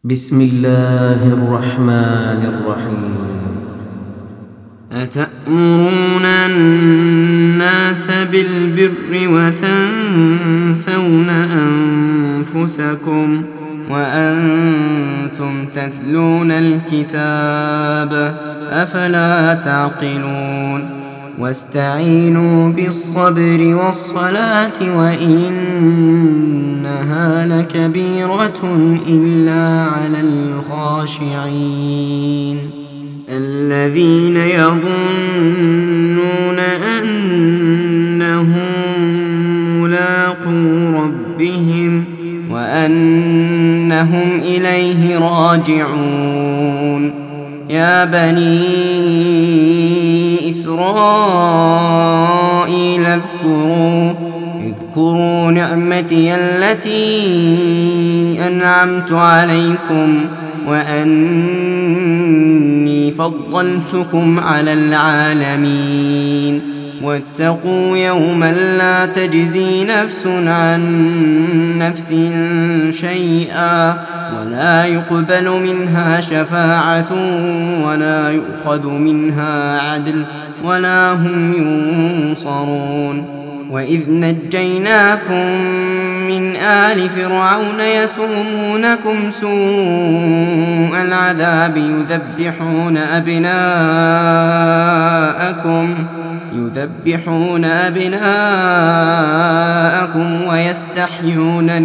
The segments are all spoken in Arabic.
بسم الله الرحمن الرحيم. أتأمرون الناس بالبر وتنسون أنفسكم وأنتم تتلون الكتاب أفلا تعقلون واستعينوا بالصبر والصلاة وإنها لكبيرة إلا على الخاشعين الذين يظنون أنهم ملاقو ربهم وأنهم إليه راجعون. يا بني إسرائيل اذكروا نعمتي التي أنعمت عليكم وأني فضلتكم على العالمين. واتقوا يوما لا تجزي نفس عن نفس شيئا ولا يقبل منها شفاعة ولا يؤخذ منها عدل ولا هم ينصرون. وإذ نجيناكم من آل فرعون يسومونكم سوء العذاب يذبحون أبناءكم ويستحيون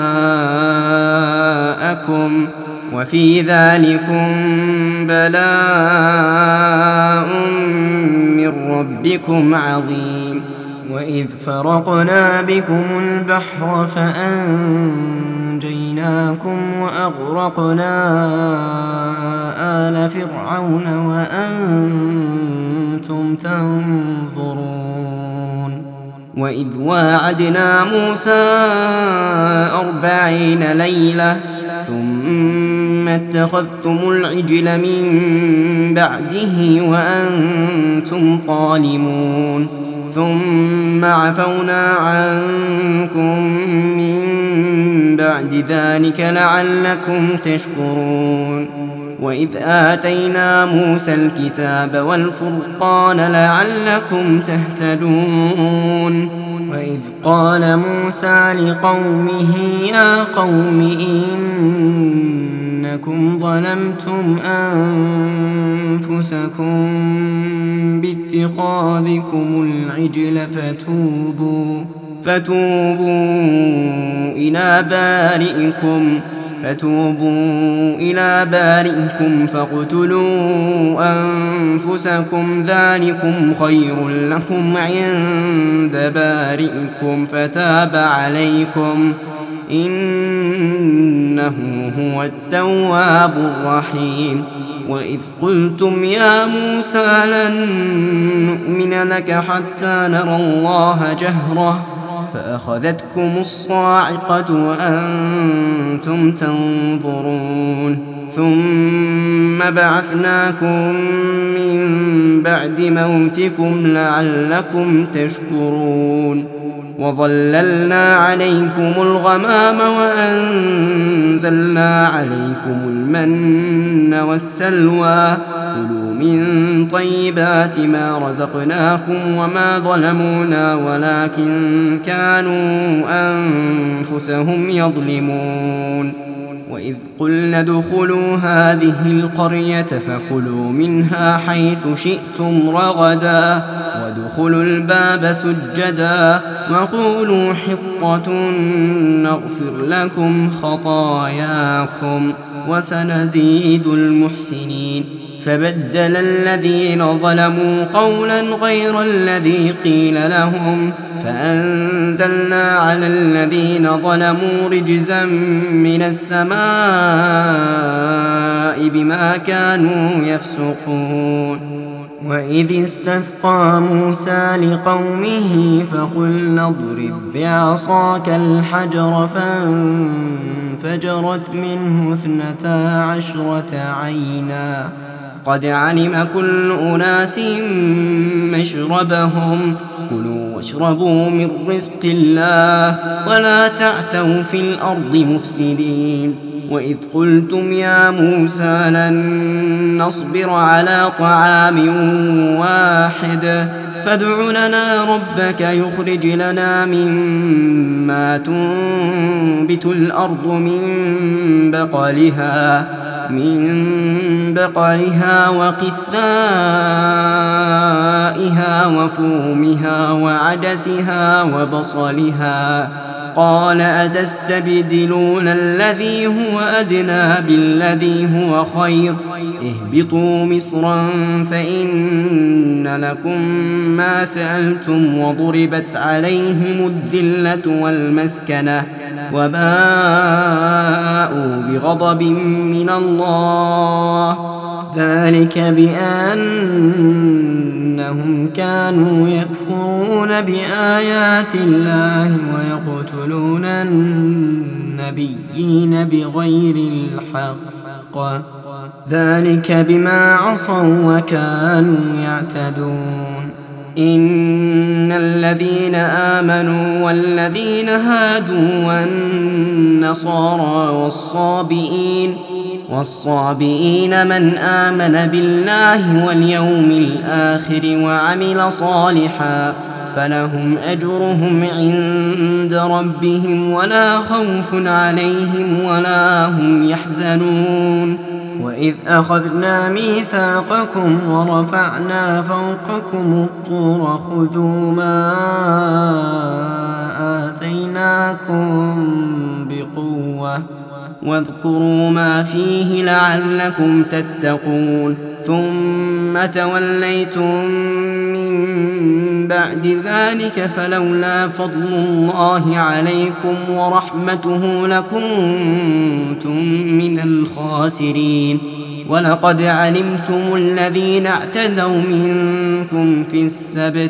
نساءكم وفي ذلكم بلاء من ربكم عظيم. وإذ فرقنا بكم البحر فأنجيناكم وأغرقنا آل فرعون وأنتم تنظرون. وإذ واعدنا موسى 40 ليلة ثم اتخذتم العجل من بعده وأنتم ظالمون ثم عفونا عنكم من بعد ذلك لعلكم تشكرون. وإذ آتينا موسى الكتاب والفرقان لعلكم تهتدون. وإذ قال موسى لقومه يا قوم إنكم ظلمتم أنفسكم باتخاذكم العجل فتوبوا إلى بارئكم فاقتلوا أنفسكم ذلكم خير لكم عند بارئكم فتاب عليكم إنه هو التواب الرحيم. وإذ قلتم يا موسى لن نؤمن لك حتى نرى الله جهرة فأخذتكم الصاعقة وأنتم تنظرون ثم بعثناكم من بعد موتكم لعلكم تشكرون. وظللنا عليكم الغمام وأنزلنا عليكم المن والسلوى كلوا من طيبات ما رزقناكم وما ظلمونا ولكن كانوا أنفسهم يظلمون. وإذ قلنا ادخلوا هذه القرية فكلوا منها حيث شئتم رغدا وادخلوا الباب سجدا وقولوا حطة نغفر لكم خطاياكم وسنزيد المحسنين. فبدل الذين ظلموا قولا غير الذي قيل لهم فأنزلنا على الذين ظلموا رجزا من السماء بما كانوا يفسقون. وإذ استسقى موسى لقومه فقلنا اضرب بعصاك الحجر فانفجرت منه 12 عينا قد علم كل أناس مشربهم كلوا واشربوا من رزق الله ولا تعثوا في الأرض مفسدين وإذ قلتم يا موسى لن نصبر على طعام واحد فادع لنا ربك يخرج لنا مما تنبت الأرض من بقلها وقثائها وفومها وعدسها وبصلها قال أتستبدلون الذي هو أدنى بالذي هو خير اهبطوا مصرا فإن لكم ما سألتم وضربت عليهم الذلة والمسكنة وباءوا بغضب من الله ذلك بأنهم كانوا يكفرون بآيات الله ويقتلون النبيين بغير الحق ذلك بما عصوا وكانوا يعتدون إن الذين آمنوا والذين هادوا والنصارى والصابئين من آمن بالله واليوم الآخر وعمل صالحا فلهم أجرهم عند ربهم ولا خوف عليهم ولا هم يحزنون وإذ أخذنا ميثاقكم ورفعنا فوقكم الطور خذوا ما آتيناكم بقوة واذكروا ما فيه لعلكم تتقون ثم توليتم من بعد ذلك فلولا فضل الله عليكم ورحمته لكنتم من الخاسرين ولقد علمتم الذين اعتدوا منكم في السبت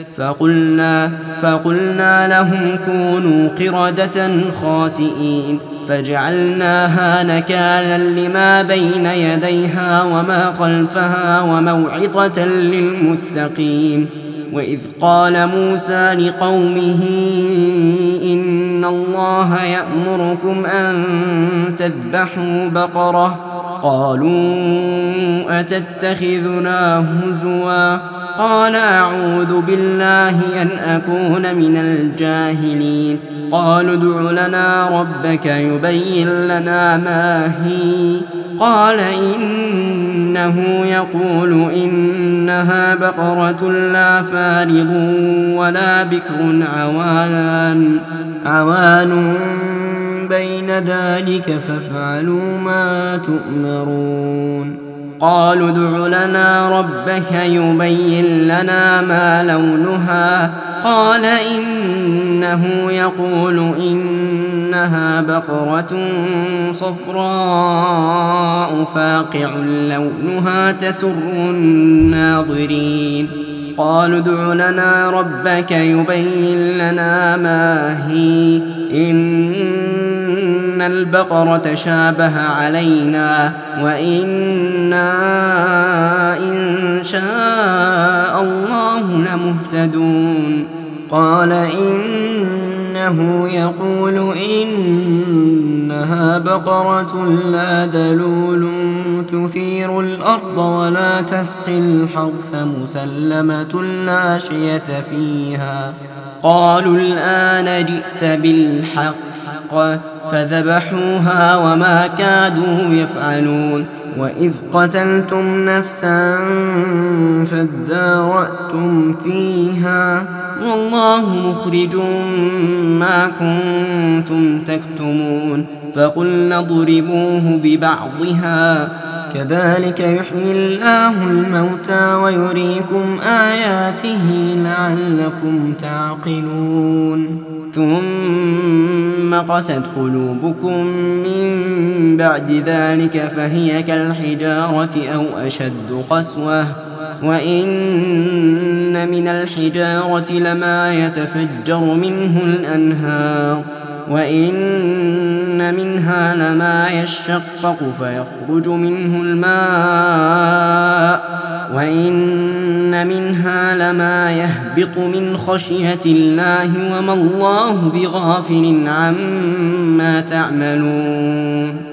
فقلنا لهم كونوا قردة خاسئين فجعلناها نكالا لما بين يديها وما خلفها وموعظة للمتقين وإذ قال موسى لقومه إن الله يأمركم أن تذبحوا بقرة قالوا أتتخذنا هزوا قال أعوذ بالله أن أكون من الجاهلين قالوا ادع لنا ربك يبين لنا ما هي قال إنه يقول إنها بقرة لا فارض ولا بكر عوان بين ذلك فافعلوا ما تؤمرون قالوا ادع لنا ربك يبين لنا ما لونها قال إنه يقول إنها بقرة صفراء فاقع لونها تسر الناظرين قالوا ادع لنا ربك يبين لنا ما هي إن البقرة شابه علينا وإنا إن شاء الله لمهتدون قال إنه يقول إنها بقرة لا ذلول تثير الأرض ولا تسقي الحرث مسلمة لا شية فيها قالوا الآن جئت بالحق فذبحوها وما كادوا يفعلون وإذ قتلتم نفسا فادارأتم فيها والله مخرج ما كنتم تكتمون فقلنا اضربوه ببعضها كذلك يحيي الله الموتى ويريكم آياته لعلكم تعقلون ثم قست قلوبكم من بعد ذلك فهي كالحجارة أو أشد قسوة وإن من الحجارة لما يتفجر منه الأنهار وإن منها لما يشقق فيخرج منه الماء وإن منها لما يهبط من خشية الله وما الله بغافل عما تعملون